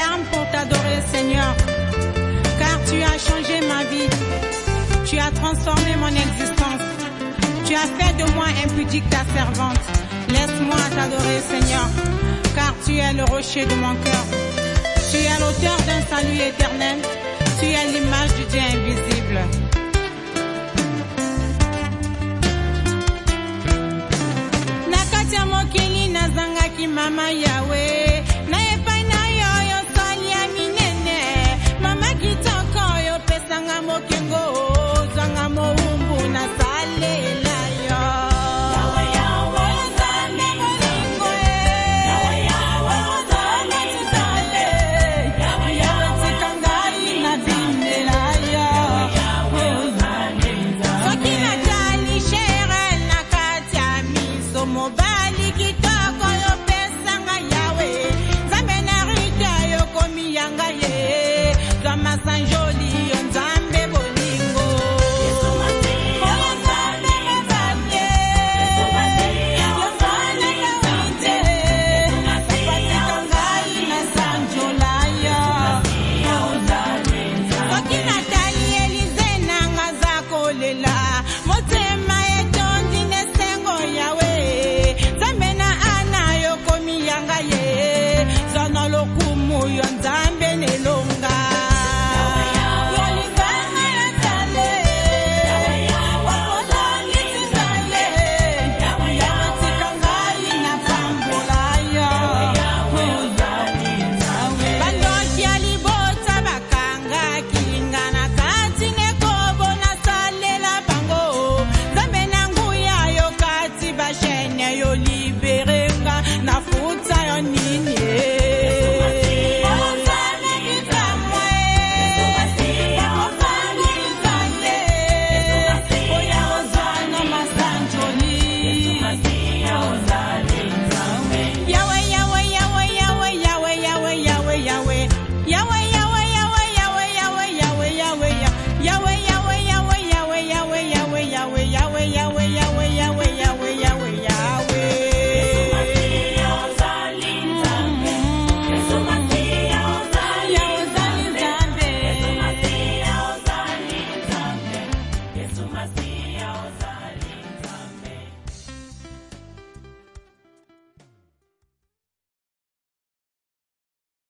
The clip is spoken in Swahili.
larmes pour t'adorer, Seigneur, car tu as changé ma vie. Tu as transformé mon existence. Tu as fait de moi impudique ta servante. Laisse-moi t'adorer, Seigneur, car tu es le rocher de mon cœur. Tu es l'auteur d'un salut éternel. Tu es l'image du Dieu invisible. Nakatia mokili nazangaki mama Yahweh. Na epai na yo yo sali ya minene. Mama kitoko yo pesanga mokengo. Zanga moumbu na salela yo. Sanjoli